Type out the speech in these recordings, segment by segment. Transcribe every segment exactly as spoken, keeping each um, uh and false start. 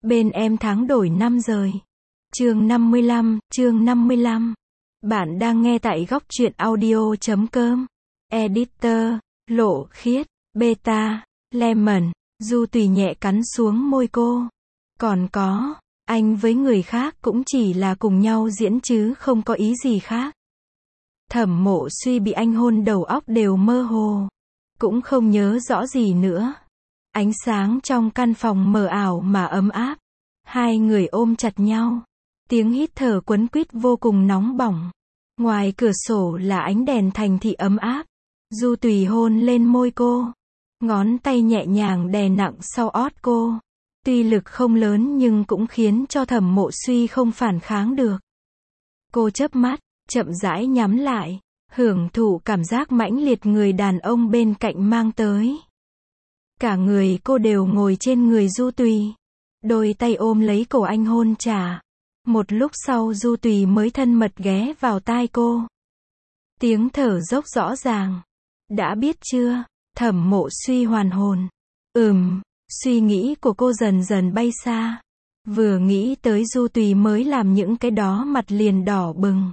Bên em tháng đổi năm rồi. Chương năm mươi lăm, chương năm mươi lăm. Bạn đang nghe tại góc truyện audio chấm com. Editor, Lộ Khiết, Beta, Lemon, Du Tùy nhẹ cắn xuống môi cô. Còn có, anh với người khác cũng chỉ là cùng nhau diễn chứ không có ý gì khác. Thẩm Mộ Suy bị anh hôn đầu óc đều mơ hồ. Cũng không nhớ rõ gì nữa. Ánh sáng trong căn phòng mờ ảo mà ấm áp. Hai người ôm chặt nhau. Tiếng hít thở quấn quýt vô cùng nóng bỏng. Ngoài cửa sổ là ánh đèn thành thị ấm áp. Du Tùy hôn lên môi cô. Ngón tay nhẹ nhàng đè nặng sau ót cô. Tuy lực không lớn nhưng cũng khiến cho Thẩm Mộ Suy không phản kháng được. Cô chớp mắt, chậm rãi nhắm lại, hưởng thụ cảm giác mãnh liệt người đàn ông bên cạnh mang tới. Cả người cô đều ngồi trên người Du Tùy. Đôi tay ôm lấy cổ anh hôn trả. Một lúc sau Du Tùy mới thân mật ghé vào tai cô. Tiếng thở dốc rõ ràng. Đã biết chưa? Thẩm Mộ Suy hoàn hồn. Ừm, suy nghĩ của cô dần dần bay xa. Vừa nghĩ tới Du Tùy mới làm những cái đó mặt liền đỏ bừng.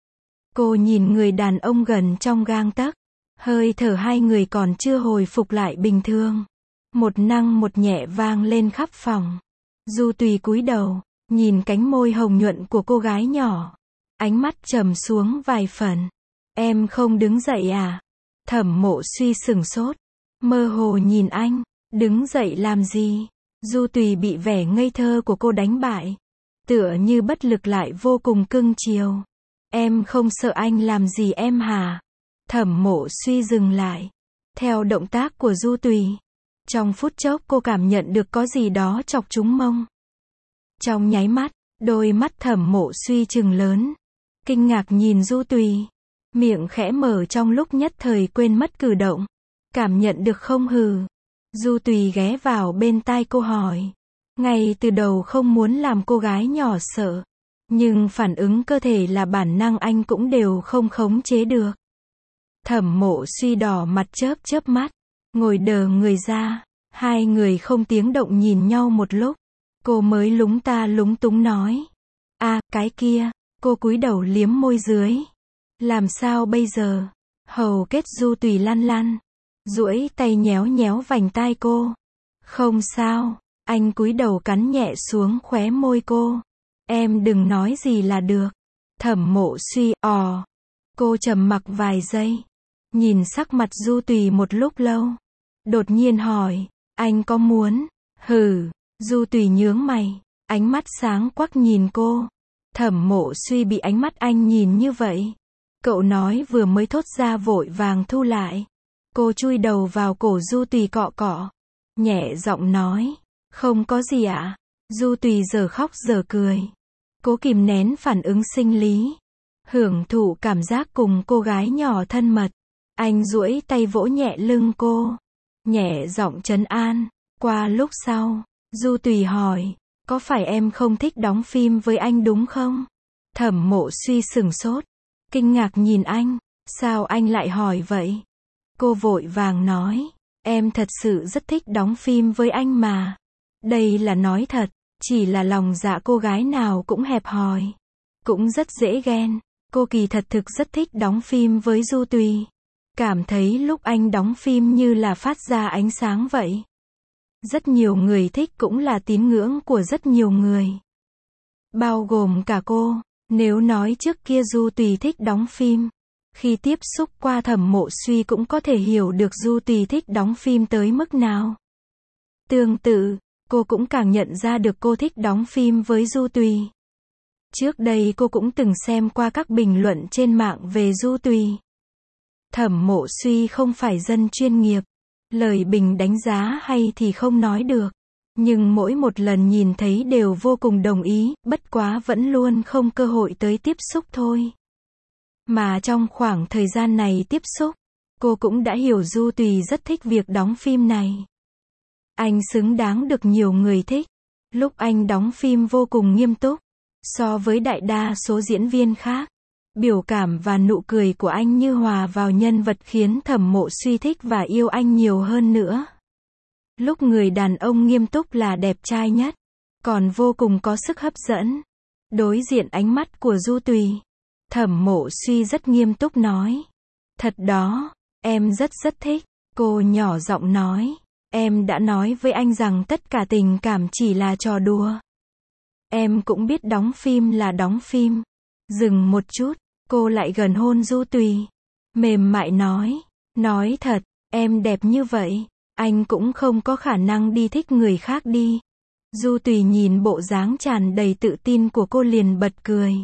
Cô nhìn người đàn ông gần trong gang tấc. Hơi thở hai người còn chưa hồi phục lại bình thường. Một năng một nhẹ vang lên khắp phòng. Du Tùy cúi đầu, nhìn cánh môi hồng nhuận của cô gái nhỏ. Ánh mắt trầm xuống vài phần. Em không đứng dậy à? Thẩm Mộ Suy sửng sốt. Mơ hồ nhìn anh. Đứng dậy làm gì? Du Tùy bị vẻ ngây thơ của cô đánh bại. Tựa như bất lực lại vô cùng cưng chiều. Em không sợ anh làm gì em hả? Thẩm Mộ Suy dừng lại. Theo động tác của Du Tùy. Trong phút chốc cô cảm nhận được có gì đó chọc trúng mông. Trong nháy mắt, đôi mắt Thẩm Mộ Suy trừng lớn. Kinh ngạc nhìn Du Tùy. Miệng khẽ mở trong lúc nhất thời quên mất cử động. Cảm nhận được không hừ. Du Tùy ghé vào bên tai cô hỏi. Ngay từ đầu không muốn làm cô gái nhỏ sợ. Nhưng phản ứng cơ thể là bản năng anh cũng đều không khống chế được. Thẩm Mộ Suy đỏ mặt chớp chớp mắt. Ngồi đờ người ra. Hai người không tiếng động nhìn nhau một lúc. Cô mới lúng ta lúng túng nói. À, cái kia. Cô cúi đầu liếm môi dưới. Làm sao bây giờ? Hầu kết Du Tùy lăn lăn. Duỗi tay nhéo nhéo vành tai cô. Không sao. Anh cúi đầu cắn nhẹ xuống khóe môi cô. Em đừng nói gì là được. Thẩm Mộ Suy, ò. Cô trầm mặc vài giây. Nhìn sắc mặt Du Tùy một lúc lâu. Đột nhiên hỏi. Anh có muốn? Hừ. Du Tùy nhướng mày. Ánh mắt sáng quắc nhìn cô. Thẩm Mộ Suy bị ánh mắt anh nhìn như vậy. Cậu nói vừa mới thốt ra vội vàng thu lại. Cô chui đầu vào cổ Du Tùy cọ cọ. Nhẹ giọng nói. Không có gì ạ. À? Du Tùy giờ khóc giờ cười. Cố kìm nén phản ứng sinh lý. Hưởng thụ cảm giác cùng cô gái nhỏ thân mật. Anh duỗi tay vỗ nhẹ lưng cô. Nhẹ giọng trấn an. Qua lúc sau, Du Tùy hỏi. Có phải em không thích đóng phim với anh đúng không? Thẩm Mộ Suy sửng sốt. Kinh ngạc nhìn anh. Sao anh lại hỏi vậy? Cô vội vàng nói. Em thật sự rất thích đóng phim với anh mà. Đây là nói thật. Chỉ là lòng dạ cô gái nào cũng hẹp hòi. Cũng rất dễ ghen. Cô kỳ thật thực rất thích đóng phim với Du Tùy. Cảm thấy lúc anh đóng phim như là phát ra ánh sáng vậy. Rất nhiều người thích cũng là tín ngưỡng của rất nhiều người. Bao gồm cả cô. Nếu nói trước kia Du Tùy thích đóng phim. Khi tiếp xúc qua Thẩm Mộ Suy cũng có thể hiểu được Du Tùy thích đóng phim tới mức nào. Tương tự, cô cũng càng nhận ra được cô thích đóng phim với Du Tùy. Trước đây cô cũng từng xem qua các bình luận trên mạng về Du Tùy. Thẩm Mộ Suy không phải dân chuyên nghiệp. Lời bình đánh giá hay thì không nói được. Nhưng mỗi một lần nhìn thấy đều vô cùng đồng ý, bất quá vẫn luôn không cơ hội tới tiếp xúc thôi. Mà trong khoảng thời gian này tiếp xúc, cô cũng đã hiểu Du Tùy rất thích việc đóng phim này. Anh xứng đáng được nhiều người thích. Lúc anh đóng phim vô cùng nghiêm túc. So với đại đa số diễn viên khác. Biểu cảm và nụ cười của anh như hòa vào nhân vật khiến Thẩm Mộ Suy thích và yêu anh nhiều hơn nữa. Lúc người đàn ông nghiêm túc là đẹp trai nhất. còn vô cùng có sức hấp dẫn. Đối diện ánh mắt của Du Tùy, Thẩm Mộ Suy rất nghiêm túc nói. Thật đó, em rất rất thích. Cô nhỏ giọng nói. Em đã nói với anh rằng tất cả tình cảm chỉ là trò đùa. Em cũng biết đóng phim là đóng phim. Dừng một chút, cô lại gần hôn Du Tùy. Mềm mại nói. Nói thật, em đẹp như vậy, anh cũng không có khả năng đi thích người khác đi. Du Tùy nhìn bộ dáng tràn đầy tự tin của cô liền bật cười.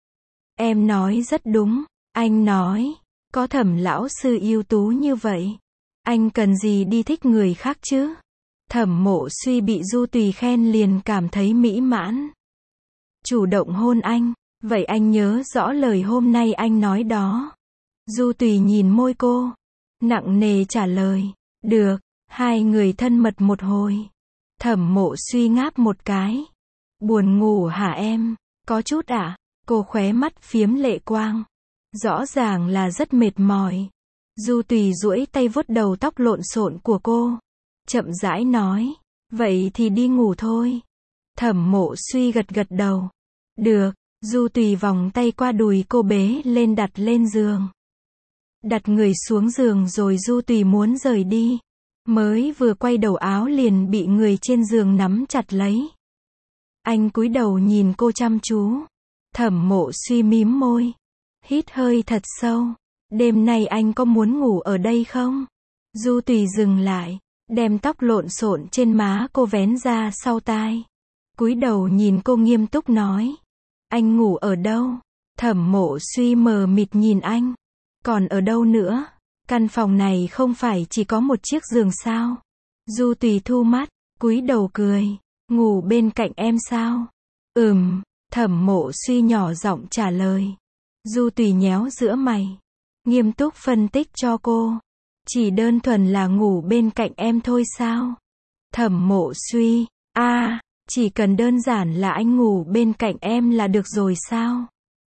Em nói rất đúng, anh nói, có Thẩm lão sư ưu tú như vậy, anh cần gì đi thích người khác chứ? Thẩm Mộ Suy bị Du Tùy khen liền cảm thấy mỹ mãn. Chủ động hôn anh, vậy anh nhớ rõ lời hôm nay anh nói đó. Du Tùy nhìn môi cô, nặng nề trả lời. Được, hai người thân mật một hồi. Thẩm Mộ Suy ngáp một cái. Buồn ngủ hả em? Có chút ạ. À? Cô khóe mắt phiếm lệ quang. Rõ ràng là rất mệt mỏi. Du Tùy duỗi tay vuốt đầu tóc lộn xộn của cô. Chậm rãi nói. Vậy thì đi ngủ thôi. Thẩm Mộ Suy gật gật đầu. Được, Du Tùy vòng tay qua đùi cô bế lên đặt lên giường. Đặt người xuống giường rồi Du Tùy muốn rời đi. Mới vừa quay đầu áo liền bị người trên giường nắm chặt lấy. Anh cúi đầu nhìn cô chăm chú. Thẩm Mộ Suy mím môi. Hít hơi thật sâu. Đêm nay anh có muốn ngủ ở đây không? Du Tùy dừng lại. Đem tóc lộn xộn trên má cô vén ra sau tai. Cúi đầu nhìn cô nghiêm túc nói. Anh ngủ ở đâu? Thẩm Mộ Suy mờ mịt nhìn anh. Còn ở đâu nữa? Căn phòng này không phải chỉ có một chiếc giường sao? Du Tùy thu mắt, cúi đầu cười. Ngủ bên cạnh em sao? Ừm, Thẩm Mộ Suy nhỏ giọng trả lời. Du Tùy nhéo giữa mày. Nghiêm túc phân tích cho cô. Chỉ đơn thuần là ngủ bên cạnh em thôi sao? Thẩm Mộ Suy, a, à, chỉ cần đơn giản là anh ngủ bên cạnh em là được rồi sao?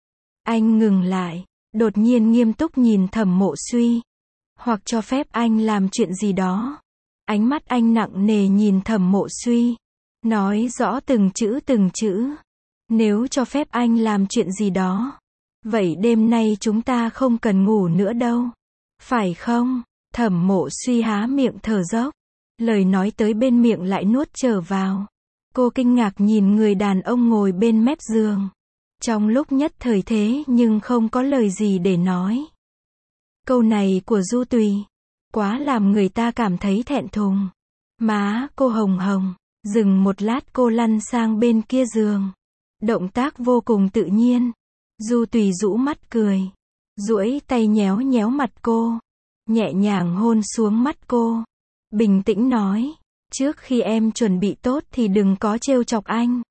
Anh ngừng lại, đột nhiên nghiêm túc nhìn Thẩm Mộ Suy. Hoặc cho phép anh làm chuyện gì đó. Ánh mắt anh nặng nề nhìn Thẩm Mộ Suy. Nói rõ từng chữ từng chữ. Nếu cho phép anh làm chuyện gì đó, vậy đêm nay chúng ta không cần ngủ nữa đâu. Phải không? Thẩm Mộ Suy há miệng thở dốc. Lời nói tới bên miệng lại nuốt trở vào. Cô kinh ngạc nhìn người đàn ông ngồi bên mép giường. Trong lúc nhất thời thế nhưng không có lời gì để nói. Câu này của Du Tùy quá làm người ta cảm thấy thẹn thùng. Má cô hồng hồng. Dừng một lát cô lăn sang bên kia giường. Động tác vô cùng tự nhiên. Du Tùy rũ mắt cười. Duỗi tay nhéo nhéo mặt cô. Nhẹ nhàng hôn xuống mắt cô. Bình tĩnh nói. Trước khi em chuẩn bị tốt thì đừng có trêu chọc anh.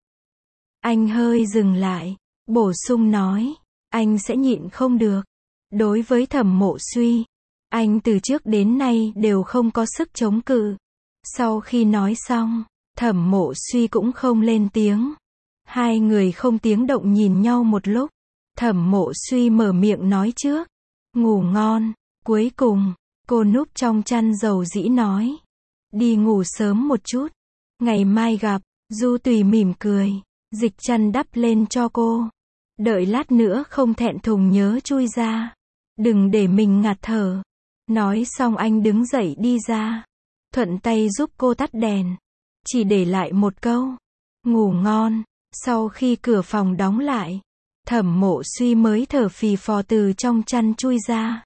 Anh hơi dừng lại. Bổ sung nói. Anh sẽ nhịn không được. Đối với Thẩm Mộ Suy, anh từ trước đến nay đều không có sức chống cự. Sau khi nói xong, Thẩm Mộ Suy cũng không lên tiếng. Hai người không tiếng động nhìn nhau một lúc. Thẩm Mộ Suy mở miệng nói trước. Ngủ ngon. Cuối cùng, cô núp trong chăn dầu dĩ nói. Đi ngủ sớm một chút. Ngày mai gặp. Du Tùy mỉm cười. Dịch chăn đắp lên cho cô. Đợi lát nữa không thẹn thùng nhớ chui ra. Đừng để mình ngạt thở. Nói xong anh đứng dậy đi ra. Thuận tay giúp cô tắt đèn. Chỉ để lại một câu. Ngủ ngon. Sau khi cửa phòng đóng lại, Thẩm Mộ Suy mới thở phì phò từ trong chăn chui ra.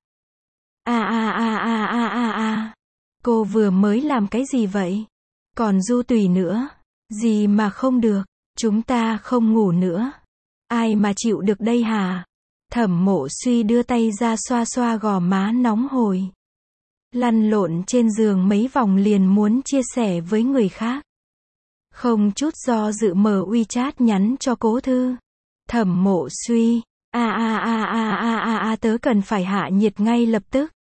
A a a a a a a. Cô vừa mới làm cái gì vậy? Còn Du Tùy nữa. Gì mà không được? Chúng ta không ngủ nữa. Ai mà chịu được đây hả? Thẩm Mộ Suy đưa tay ra xoa xoa gò má nóng hổi. Lăn lộn trên giường mấy vòng liền muốn chia sẻ với người khác. Không chút do dự mở WeChat nhắn cho Cố Thư. Thẩm Mộ Suy, a a a a a a a tớ cần phải hạ nhiệt ngay lập tức.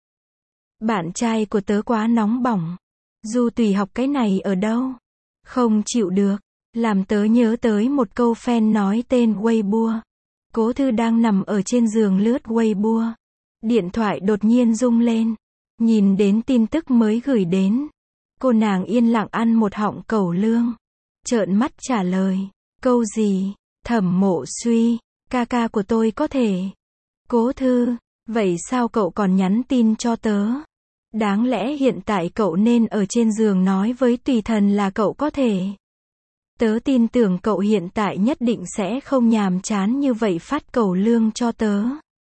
Bạn trai của tớ quá nóng bỏng. Du Tùy học cái này ở đâu? Không chịu được. Làm tớ nhớ tới một câu fan nói tên Weibo. Cố Thư đang nằm ở trên giường lướt Weibo. Điện thoại đột nhiên rung lên. Nhìn đến tin tức mới gửi đến. Cô nàng yên lặng ăn một họng cẩu lương. trợn mắt trả lời. Câu gì? Thẩm Mộ Suy, ca ca của tôi có thể. Cố Thư, vậy sao cậu còn nhắn tin cho tớ? Đáng lẽ hiện tại cậu nên ở trên giường nói với tùy thần là cậu có thể. Tớ tin tưởng cậu hiện tại nhất định sẽ không nhàm chán như vậy phát cẩu lương cho tớ.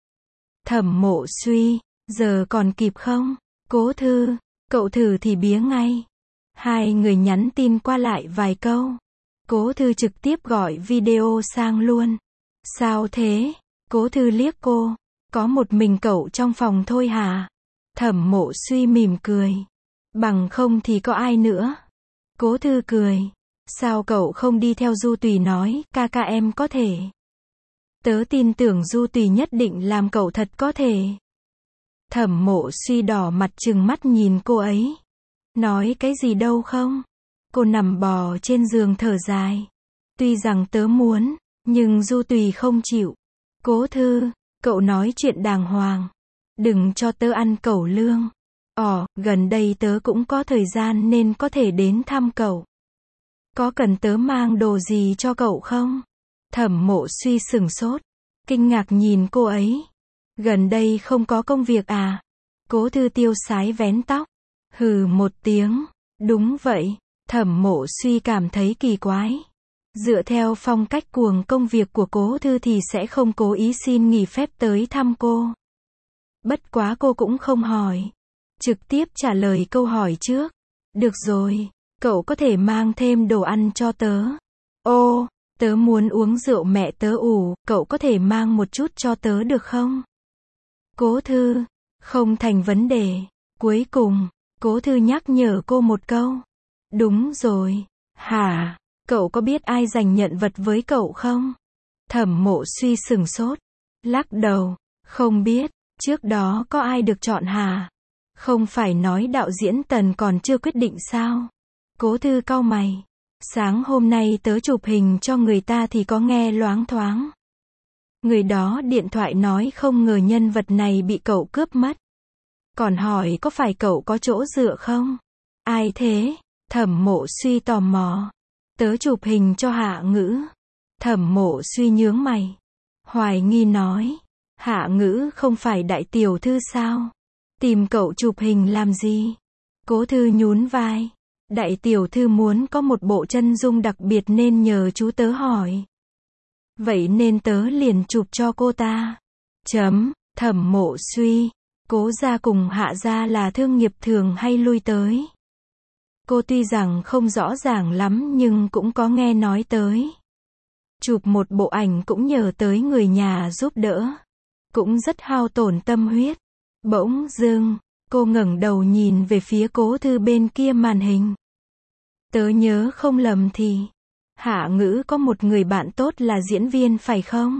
Thẩm Mộ Suy, giờ còn kịp không? Cố Thư, cậu thử thì bía ngay. Hai người nhắn tin qua lại vài câu. Cố Thư trực tiếp gọi video sang luôn. Sao thế? Cố Thư liếc cô. Có một mình cậu trong phòng thôi hả? Thẩm Mộ Suy mỉm cười. Bằng không thì có ai nữa? Cố Thư cười. Sao cậu không đi theo Du Tùy nói, ca ca em có thể. Tớ tin tưởng Du Tùy nhất định làm cậu thật có thể. Thẩm Mộ Suy đỏ mặt trừng mắt nhìn cô ấy. Nói cái gì đâu không? Cô nằm bò trên giường thở dài. Tuy rằng tớ muốn, nhưng Du Tùy không chịu. Cố Thư, cậu nói chuyện đàng hoàng. Đừng cho tớ ăn cẩu lương. Ồ, gần đây tớ cũng có thời gian nên có thể đến thăm cậu. Có cần tớ mang đồ gì cho cậu không? Thẩm Mộ Suy sửng sốt. Kinh ngạc nhìn cô ấy. Gần đây không có công việc à? Cố Thư tiêu sái vén tóc. Hừ một tiếng. Đúng vậy. Thẩm Mộ Suy cảm thấy kỳ quái. Dựa theo phong cách cuồng công việc của Cố Thư thì sẽ không cố ý xin nghỉ phép tới thăm cô. Bất quá cô cũng không hỏi. Trực tiếp trả lời câu hỏi trước. Được rồi, cậu có thể mang thêm đồ ăn cho tớ. Ô, tớ muốn uống rượu mẹ tớ ủ, cậu có thể mang một chút cho tớ được không? Cố Thư, không thành vấn đề. Cuối cùng, Cố Thư nhắc nhở cô một câu. Đúng rồi. Hả? Cậu có biết ai giành nhận vật với cậu không? Thẩm Mộ Suy sửng sốt. Lắc đầu. Không biết. Trước đó có ai được chọn hả? Không phải nói đạo diễn Tần còn chưa quyết định sao? Cố Thư cau mày. Sáng hôm nay tớ chụp hình cho người ta thì có nghe loáng thoáng. Người đó điện thoại nói không ngờ nhân vật này bị cậu cướp mất. Còn hỏi có phải cậu có chỗ dựa không? Ai thế? Thẩm Mộ Suy tò mò. Tớ chụp hình cho Hạ Ngữ. Thẩm Mộ Suy nhướng mày. Hoài nghi nói. Hạ Ngữ không phải đại tiểu thư sao? Tìm cậu chụp hình làm gì? Cố Thư nhún vai. Đại tiểu thư muốn có một bộ chân dung đặc biệt nên nhờ chú tớ hỏi. Vậy nên tớ liền chụp cho cô ta. Chấm. Thẩm Mộ Suy. Cố gia cùng Hạ gia là thương nghiệp thường hay lui tới. Cô tuy rằng không rõ ràng lắm nhưng cũng có nghe nói tới. Chụp một bộ ảnh cũng nhờ tới người nhà giúp đỡ. Cũng rất hao tổn tâm huyết. Bỗng dưng, cô ngẩng đầu nhìn về phía Cố Thư bên kia màn hình. Tớ nhớ không lầm thì, Hạ Ngữ có một người bạn tốt là diễn viên phải không?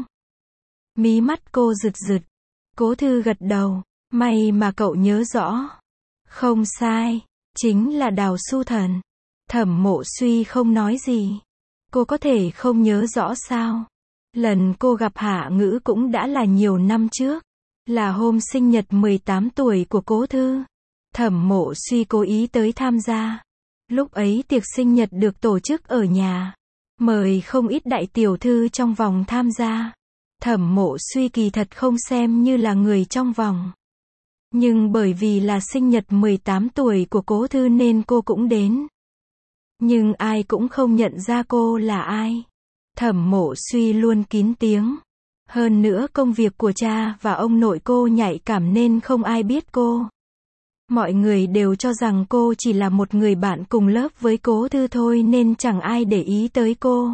Mí mắt cô rực rực. Cố Thư gật đầu. May mà cậu nhớ rõ. Không sai, chính là Đào Su Thần. Thẩm Mộ Suy không nói gì. Cô có thể không nhớ rõ sao? Lần cô gặp Hạ Ngữ cũng đã là nhiều năm trước. Là hôm sinh nhật mười tám tuổi của Cố Thư. Thẩm Mộ Suy cố ý tới tham gia. Lúc ấy tiệc sinh nhật được tổ chức ở nhà. Mời không ít đại tiểu thư trong vòng tham gia. Thẩm Mộ Suy kỳ thật không xem như là người trong vòng. Nhưng bởi vì là sinh nhật mười tám tuổi của Cố Thư nên cô cũng đến. Nhưng ai cũng không nhận ra cô là ai. Thẩm Mộ Suy luôn kín tiếng. Hơn nữa công việc của cha và ông nội cô nhạy cảm nên không ai biết cô. Mọi người đều cho rằng cô chỉ là một người bạn cùng lớp với Cố Thư thôi nên chẳng ai để ý tới cô.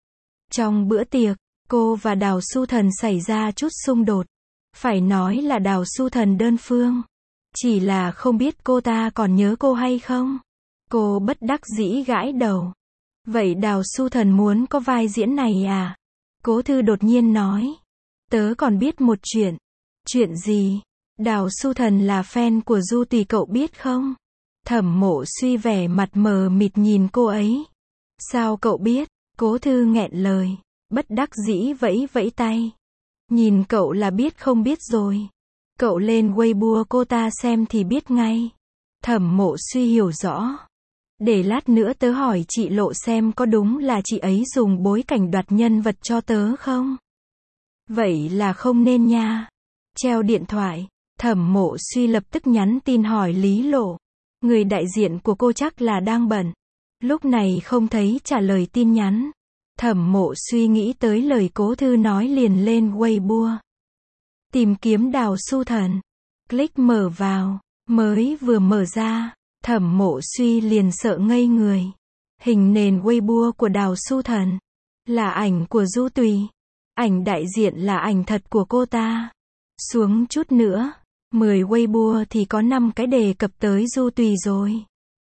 Trong bữa tiệc, cô và Đào Su Thần xảy ra chút xung đột. Phải nói là Đào Su Thần đơn phương. Chỉ là không biết cô ta còn nhớ cô hay không. Cô bất đắc dĩ gãi đầu. Vậy Đào Su Thần muốn có vai diễn này à? Cố Thư đột nhiên nói. Tớ còn biết một chuyện. Chuyện gì? Đào Su Thần là fan của Du Tùy cậu biết không? Thẩm Mộ Suy vẻ mặt mờ mịt nhìn cô ấy. Sao cậu biết? Cố Thư nghẹn lời. Bất đắc dĩ vẫy vẫy tay. Nhìn cậu là biết không biết rồi. Cậu lên Weibo cô ta xem thì biết ngay. Thẩm Mộ Suy hiểu rõ. Để lát nữa tớ hỏi chị Lộ xem có đúng là chị ấy dùng bối cảnh đoạt nhân vật cho tớ không? Vậy là không nên nha. Treo điện thoại, Thẩm Mộ Suy lập tức nhắn tin hỏi Lý Lộ. Người đại diện của cô chắc là đang bận. Lúc này không thấy trả lời tin nhắn. Thẩm Mộ Suy nghĩ tới lời Cố Thư nói liền lên Weibo. Tìm kiếm Đào Su Thần. Click mở vào. Mới vừa mở ra, Thẩm Mộ Suy liền sợ ngây người. Hình nền Weibo của Đào Su Thần là ảnh của Du Tùy. Ảnh đại diện là ảnh thật của cô ta. Xuống chút nữa, mười Weibo thì có năm cái đề cập tới Du Tùy rồi.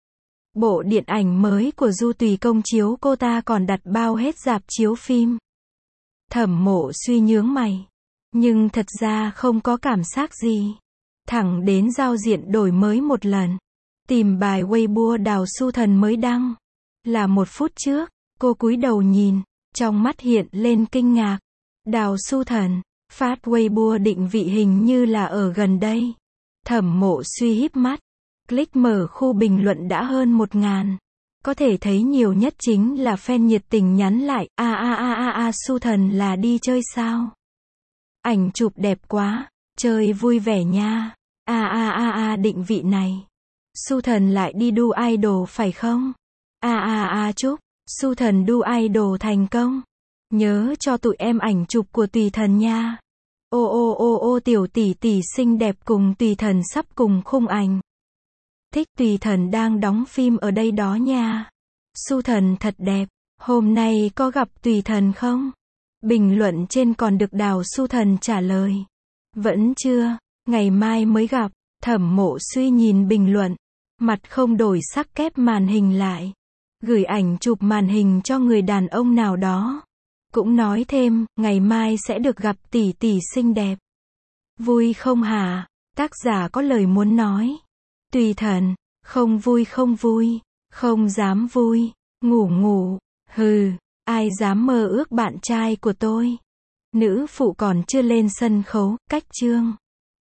Bộ điện ảnh mới của Du Tùy công chiếu cô ta còn đặt bao hết rạp chiếu phim. Thẩm Mộ Suy nhướng mày. Nhưng thật ra không có cảm giác gì. Thẳng đến giao diện đổi mới một lần. Tìm bài Weibo Đào Su Thần mới đăng. Là một phút trước, cô cúi đầu nhìn, trong mắt hiện lên kinh ngạc. Đào Su Thần, phát Weibo định vị hình như là ở gần đây. Thẩm Mộ Suy híp mắt. Click mở khu bình luận đã hơn một ngàn. Có thể thấy nhiều nhất chính là fan nhiệt tình nhắn lại, a a a a a Su Thần là đi chơi sao? Ảnh chụp đẹp quá, chơi vui vẻ nha. A a a a định vị này. Su Thần lại đi đu idol phải không? A a a chúc Su Thần đu idol thành công. Nhớ cho tụi em ảnh chụp của Tùy Thần nha. Ô ô ô ô tiểu tỷ tỷ xinh đẹp cùng Tùy Thần sắp cùng khung ảnh. Thích Tùy Thần đang đóng phim ở đây đó nha. Su Thần thật đẹp. Hôm nay có gặp Tùy Thần không? Bình luận trên còn được Đào Su Thần trả lời. Vẫn chưa, ngày mai mới gặp. Thẩm Mộ Suy nhìn bình luận. Mặt không đổi sắc kép màn hình lại. Gửi ảnh chụp màn hình cho người đàn ông nào đó. Cũng nói thêm, ngày mai sẽ được gặp tỷ tỷ xinh đẹp. Vui không hả? Tác giả có lời muốn nói. Tùy Thần, không vui không vui, không dám vui, ngủ ngủ, hừ, ai dám mơ ước bạn trai của tôi. Nữ phụ còn chưa lên sân khấu, cách chương.